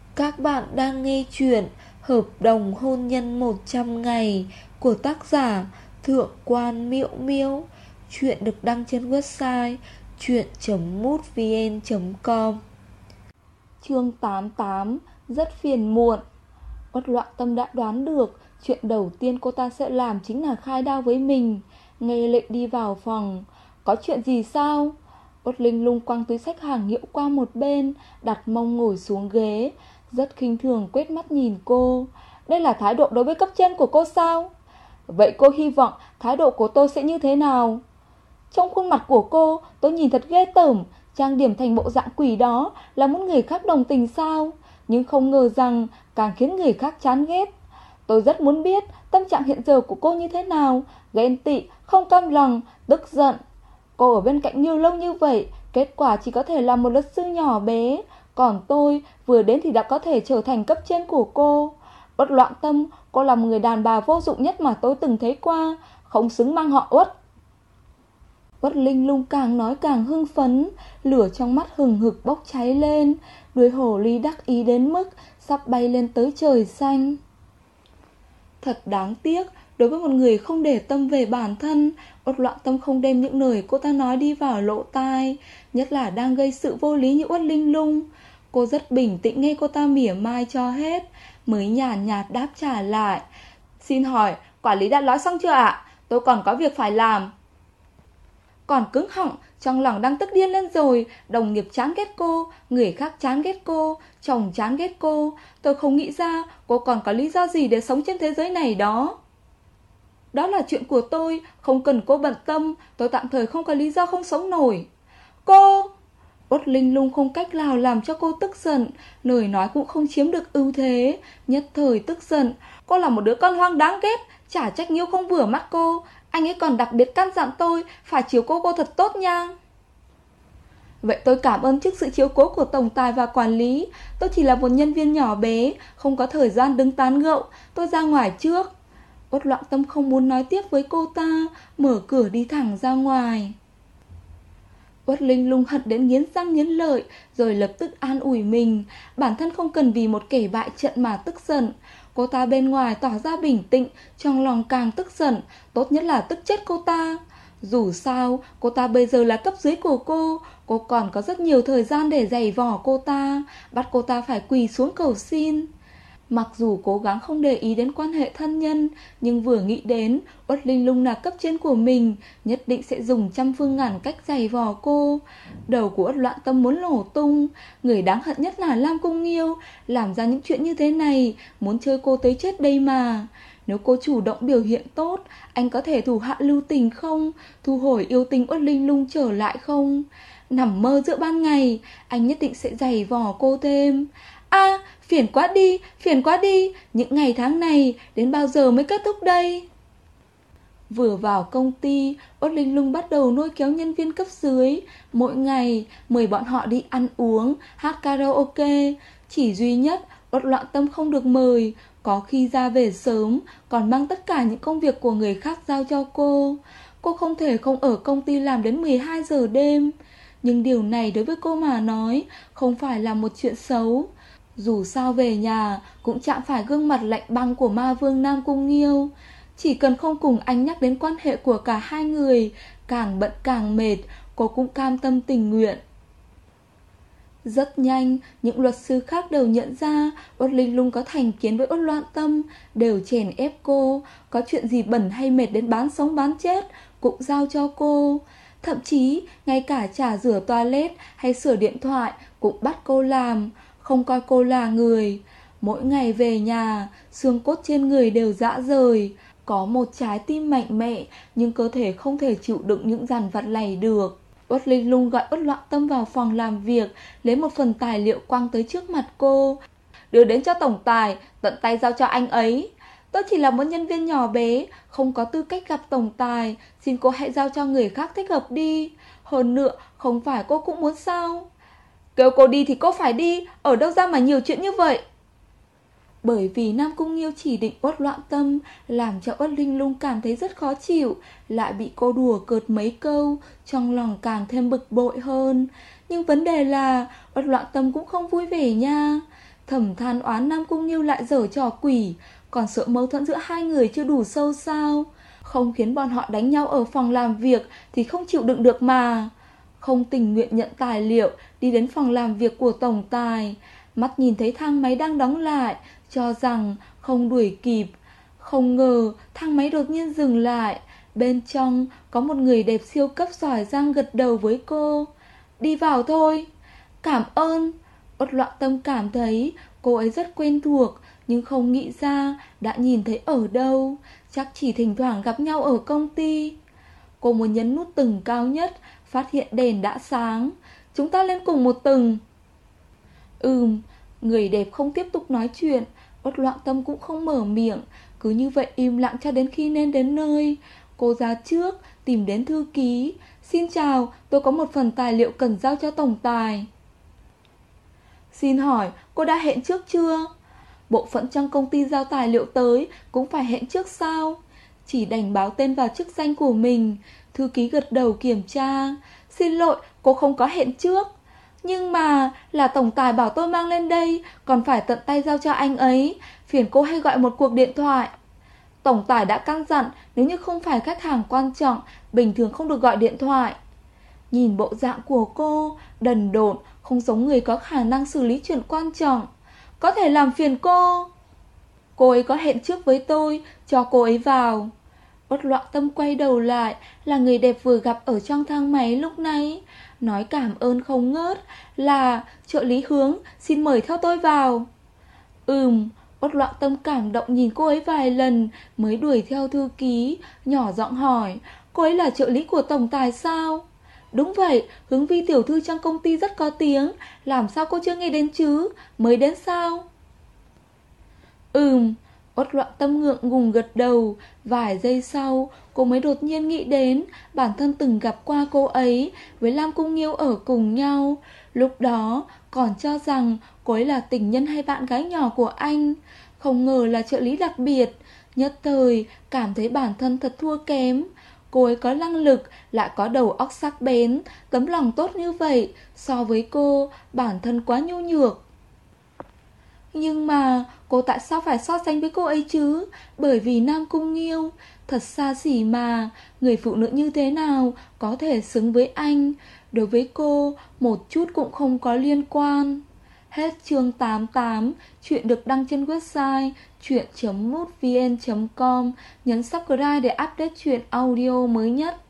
Các bạn đang nghe chuyện Hợp đồng hôn nhân 100 ngày của tác giả Thượng quan Miễu Miễu. Chuyện được đăng trên website chuyện.mútvn.com. Chương 88. Rất phiền muộn. Uất Loạn Tâm đã đoán được chuyện đầu tiên cô ta sẽ làm chính là khai đao với mình. Nghe lệnh đi vào phòng. Có chuyện gì sao? Uất Linh Lung quăng túi xách hàng hiệu qua một bên, đặt mông ngồi xuống ghế, rất khinh thường quét mắt nhìn cô. Đây là thái độ đối với cấp trên của cô sao? Vậy cô hy vọng thái độ của tôi sẽ như thế nào? Trong khuôn mặt của cô, tôi nhìn thật ghê tởm. Trang điểm thành bộ dạng quỷ đó là muốn người khác đồng tình sao? Nhưng không ngờ rằng càng khiến người khác chán ghét. Tôi rất muốn biết tâm trạng hiện giờ của cô như thế nào. Ghen tị, không cam lòng, tức giận. Cô ở bên cạnh nhiều lâu như vậy, kết quả chỉ có thể là một luật sư nhỏ bé. Còn tôi vừa đến thì đã có thể trở thành cấp trên của cô. Uất Loạn Tâm, cô là một người đàn bà vô dụng nhất mà tôi từng thấy qua, không xứng mang họ Uất. Uất Linh Lung càng nói càng hưng phấn, lửa trong mắt hừng hực bốc cháy lên, đuôi hổ ly đắc ý đến mức sắp bay lên tới trời xanh. Thật đáng tiếc, đối với một người không để tâm về bản thân, Uất Loạn Tâm không đem những lời cô ta nói đi vào lỗ tai, nhất là đang gây sự vô lý như Uất Linh Lung. Cô rất bình tĩnh nghe cô ta mỉa mai cho hết, mới nhàn nhạt đáp trả lại. Xin hỏi, quản lý đã nói xong chưa ạ? Tôi còn có việc phải làm. Còn cứng họng, trong lòng đang tức điên lên rồi. Đồng nghiệp chán ghét cô, người khác chán ghét cô, chồng chán ghét cô. Tôi không nghĩ ra cô còn có lý do gì để sống trên thế giới này đó. Đó là chuyện của tôi, không cần cô bận tâm. Tôi tạm thời không có lý do không sống nổi. Cô! Uất Linh Lung không cách nào làm cho cô tức giận, lời nói cũng không chiếm được ưu thế, nhất thời tức giận. Cô là một đứa con hoang đáng ghét, chả trách Nhiêu không vừa mắt cô. Anh ấy còn đặc biệt căn dặn tôi phải chiếu cố cô thật tốt nha. Vậy tôi cảm ơn trước sự chiếu cố của tổng tài và quản lý. Tôi chỉ là một nhân viên nhỏ bé, không có thời gian đứng tán gẫu. Tôi ra ngoài trước. Uất Loạn Tâm không muốn nói tiếp với cô ta, mở cửa đi thẳng ra ngoài. Uất Linh Lung hận đến nghiến răng nghiến lợi, rồi lập tức an ủi mình, bản thân không cần vì một kẻ bại trận mà tức giận. Cô ta bên ngoài tỏ ra bình tĩnh, trong lòng càng tức giận, tốt nhất là tức chết cô ta. Dù sao, cô ta bây giờ là cấp dưới của cô còn có rất nhiều thời gian để giày vò cô ta, bắt cô ta phải quỳ xuống cầu xin. Mặc dù cố gắng không để ý đến quan hệ thân nhân, nhưng vừa nghĩ đến Uất Linh Lung là cấp trên của mình, nhất định sẽ dùng trăm phương ngàn cách giày vò cô. Đầu của Uất Loạn Tâm muốn nổ tung. Người đáng hận nhất là Lam Cung Nghiêu, làm ra những chuyện như thế này, muốn chơi cô tới chết đây mà. Nếu cô chủ động biểu hiện tốt, anh có thể thủ hạ lưu tình không? Thu hồi yêu tình Uất Linh Lung trở lại không? Nằm mơ giữa ban ngày, anh nhất định sẽ giày vò cô thêm. Phiền quá đi, những ngày tháng này đến bao giờ mới kết thúc đây? Vừa vào công ty, Uất Linh Lung bắt đầu lôi kéo nhân viên cấp dưới, mỗi ngày mời bọn họ đi ăn uống, hát karaoke. Chỉ duy nhất Uất Loạn Tâm không được mời, có khi ra về sớm, còn mang tất cả những công việc của người khác giao cho cô. Cô không thể không ở công ty làm đến 12 giờ đêm. Nhưng điều này đối với cô mà nói không phải là một chuyện xấu. Dù sao về nhà cũng chạm phải gương mặt lạnh băng của ma vương Nam Cung Nghiêu. Chỉ cần không cùng anh nhắc đến quan hệ của cả hai người, càng bận càng mệt, cô cũng cam tâm tình nguyện. Rất nhanh, những luật sư khác đều nhận ra Uất Linh Lung có thành kiến với Uất Loạn Tâm, đều chèn ép cô, có chuyện gì bẩn hay mệt đến bán sống bán chết cũng giao cho cô. Thậm chí, ngay cả trà rửa toilet hay sửa điện thoại cũng bắt cô làm, không coi cô là người. Mỗi ngày về nhà, xương cốt trên người đều rã rời, có một trái tim mạnh mẽ, nhưng cơ thể không thể chịu đựng những dằn vặt này được. Uất Linh Lung gọi Uất Loạn Tâm vào phòng làm việc, lấy một phần tài liệu quăng tới trước mặt cô. Đưa đến cho tổng tài, tận tay giao cho anh ấy. Tôi chỉ là một nhân viên nhỏ bé, không có tư cách gặp tổng tài, xin cô hãy giao cho người khác thích hợp đi. Hơn nữa, không phải cô cũng muốn sao? Kêu cô đi thì cô phải đi, ở đâu ra mà nhiều chuyện như vậy? Bởi vì Nam Cung Nghiêu chỉ định Uất Loạn Tâm, làm cho Uất Linh Lung cảm thấy rất khó chịu, lại bị cô đùa cợt mấy câu, trong lòng càng thêm bực bội hơn. Nhưng vấn đề là Uất Loạn Tâm cũng không vui vẻ nha. thầm than oán Nam Cung Nghiêu lại giở trò quỷ, còn sợ mâu thuẫn giữa hai người chưa đủ sâu sao? Không khiến bọn họ đánh nhau ở phòng làm việc thì không chịu đựng được mà. Không tình nguyện nhận tài liệu, đi đến phòng làm việc của tổng tài. Mắt nhìn thấy thang máy đang đóng lại, cho rằng không đuổi kịp. Không ngờ thang máy đột nhiên dừng lại. Bên trong có một người đẹp siêu cấp giỏi giang gật đầu với cô. Đi vào thôi. Cảm ơn. Uất Loạn Tâm cảm thấy cô ấy rất quen thuộc, nhưng không nghĩ ra đã nhìn thấy ở đâu. Chắc chỉ thỉnh thoảng gặp nhau ở công ty. Cô muốn nhấn nút tầng cao nhất, phát hiện đèn đã sáng. Chúng ta lên cùng một tầng. Người đẹp không tiếp tục nói chuyện. Uất Loạn Tâm cũng không mở miệng. Cứ như vậy im lặng cho đến khi nên đến nơi. Cô ra trước, tìm đến thư ký. Xin chào, tôi có một phần tài liệu cần giao cho tổng tài. Xin hỏi, cô đã hẹn trước chưa? Bộ phận trong công ty giao tài liệu tới cũng phải hẹn trước sao? Chỉ đành báo tên vào chức danh của mình. Thư ký gật đầu kiểm tra. Xin lỗi, cô không có hẹn trước. Nhưng mà là tổng tài bảo tôi mang lên đây, còn phải tận tay giao cho anh ấy. Phiền cô hay gọi một cuộc điện thoại. Tổng tài đã căn dặn, nếu như không phải khách hàng quan trọng, bình thường không được gọi điện thoại. Nhìn bộ dạng của cô, đần độn, không giống người có khả năng xử lý chuyện quan trọng. Có thể làm phiền cô. Cô ấy có hẹn trước với tôi, cho cô ấy vào. Uất Loạn Tâm quay đầu lại, là người đẹp vừa gặp ở trong thang máy lúc nãy. Nói cảm ơn không ngớt, là trợ lý Hướng, xin mời theo tôi vào. Uất Loạn Tâm cảm động nhìn cô ấy vài lần mới đuổi theo thư ký, nhỏ giọng hỏi, cô ấy là trợ lý của tổng tài sao? Đúng vậy, Hướng Vi tiểu thư trong công ty rất có tiếng, làm sao cô chưa nghe đến chứ, mới đến sao? Uất Loạn Tâm ngượng ngùng gật đầu. Vài giây sau, cô mới đột nhiên nghĩ đến bản thân từng gặp qua cô ấy với Lam Cung Nghiêu ở cùng nhau. Lúc đó còn cho rằng cô ấy là tình nhân hay bạn gái nhỏ của anh, không ngờ là trợ lý đặc biệt. Nhất thời cảm thấy bản thân thật thua kém. Cô ấy có năng lực, lại có đầu óc sắc bén, tấm lòng tốt như vậy. So với cô, bản thân quá nhu nhược. Nhưng mà cô tại sao phải so sánh với cô ấy chứ? Bởi vì Nam Cung Nghiêu thật xa xỉ mà. Người phụ nữ như thế nào có thể xứng với anh? Đối với cô, một chút cũng không có liên quan. Hết chương 88. Chuyện được đăng trên website chuyện.mútvn.com. Nhấn subscribe để update chuyện audio mới nhất.